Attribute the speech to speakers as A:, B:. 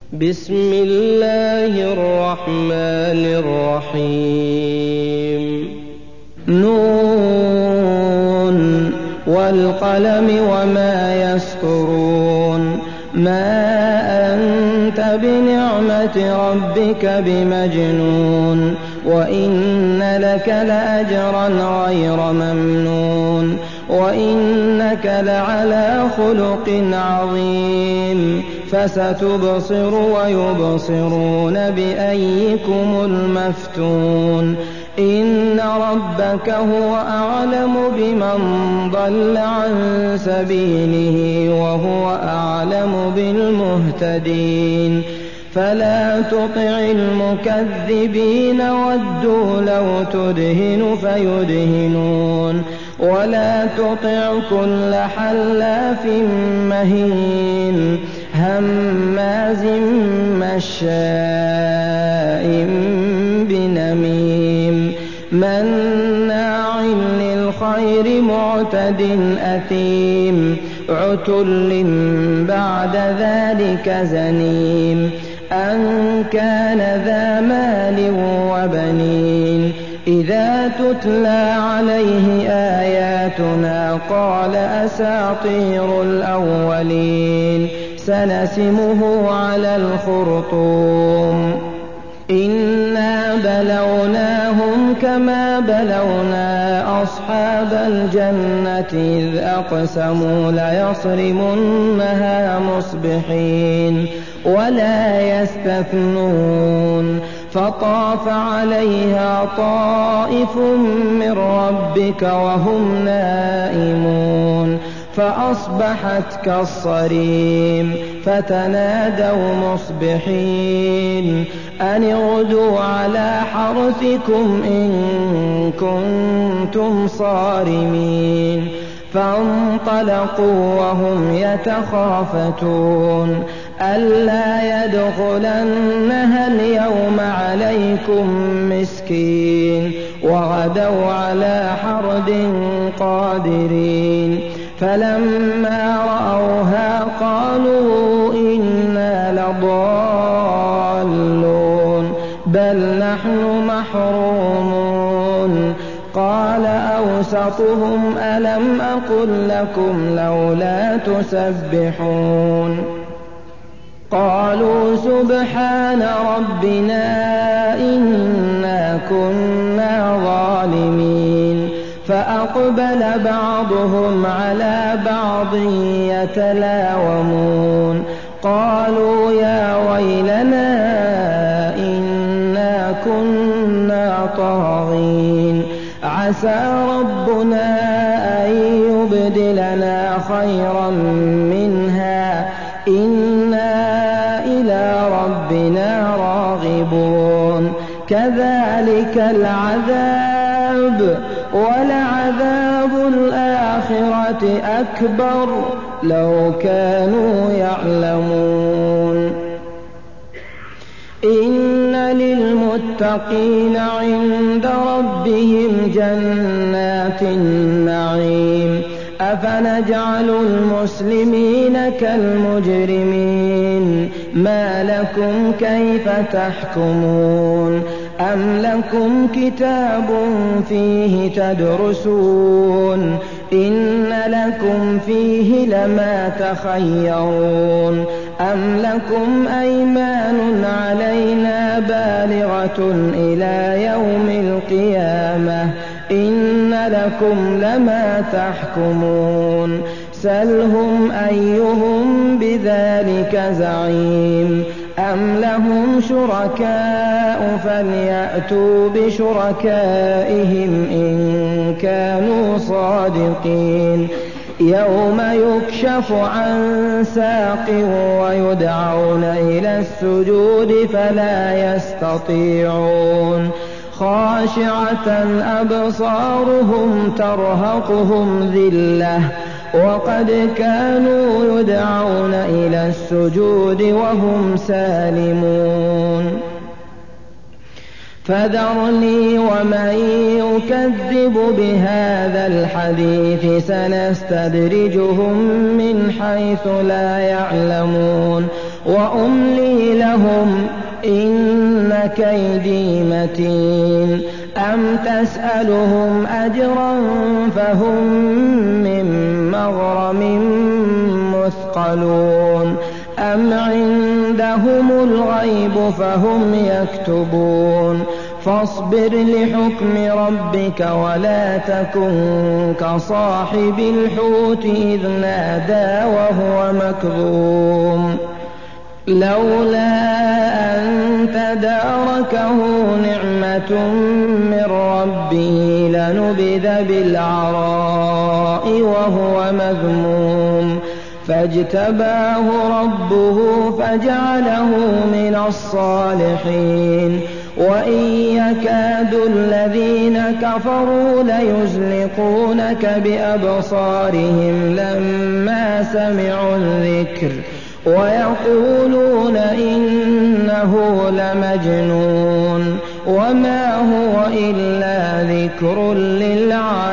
A: بسم الله الرحمن الرحيم نون والقلم وما يسطرون ما أنت بنعمة ربك بمجنون وإن لك لأجرا غير ممنون وإنك لعلى خلق عظيم فستبصر ويبصرون بأيكم المفتون إن ربك هو أعلم بمن ضل عن سبيله وهو أعلم بالمهتدين فلا تطع المكذبين ودوا لو تدهن فيدهنون ولا تطع كل حلاف مهين هماز مشاء بنميم مناع للخير معتد أثيم عتل بعد ذلك زنيم أن كان ذا مال وبنين إذا تتلى عليه آياتنا قال أساطير الأولين سنسمه على الخرطوم إنا بلوناهم كما بلونا أصحاب الجنة إذ أقسموا ليصرمنها مصبحين ولا يستثنون فطاف عليها طائف من ربك وهم نائمون فأصبحت كالصريم فتنادوا مصبحين أن اغدوا على حرثكم إن كنتم صارمين فانطلقوا وهم يتخافتون ألا يدخلنها اليوم عليكم مسكين وغدوا على حرد قادرين فلما رأوها قالوا إنا لضالون بل نحن محرومون قال أوسطهم ألم أقل لكم لولا تسبحون قالوا سبحان ربنا إنا كنا ظالمين فأقبل بعضهم على بعض يتلاومون قالوا يا ويلنا إنا كنا طاغين عسى ربنا أن يبدلنا خيرا منها إنا إلى ربنا راغبون كذلك العذاب ولعذاب الآخرة أكبر لو كانوا يعلمون إن للمتقين عند ربهم جنات النعيم أفنجعل المسلمين كالمجرمين ما لكم كيف تحكمون أم لكم كتاب فيه تدرسون إن لكم فيه لما تخيرون أم لكم أيمان علينا بالغة إلى يوم القيامة إن لكم لما تحكمون سلهم أيهم بذلك زعيم أم لهم شركاء فليأتوا بشركائهم إن كانوا صادقين يوم يكشف عن ساق ويدعون إلى السجود فلا يستطيعون خاشعة أبصارهم ترهقهم ذلة وقد كانوا يدعون إلى السجود وهم سالمون فذرني ومن يكذب بهذا الحديث سنستدرجهم من حيث لا يعلمون وأملي لهم إن كيدي متين أم تسألهم أجرا فهم من مغرم مثقلون أم عندهم الغيب فهم يكتبون فاصبر لحكم ربك ولا تكن كصاحب الحوت إذ نادى وهو مكظوم لولا أن تداركه نعمة من ربه لنبذ بالعراء وهو مذموم فاجتباه ربه فجعله من الصالحين وإن يكاد الذين كفروا ليزلقونك بأبصارهم لما سمعوا الذكر ويقولون إنه لمجنون وما هو إلا ذكر للعالمين.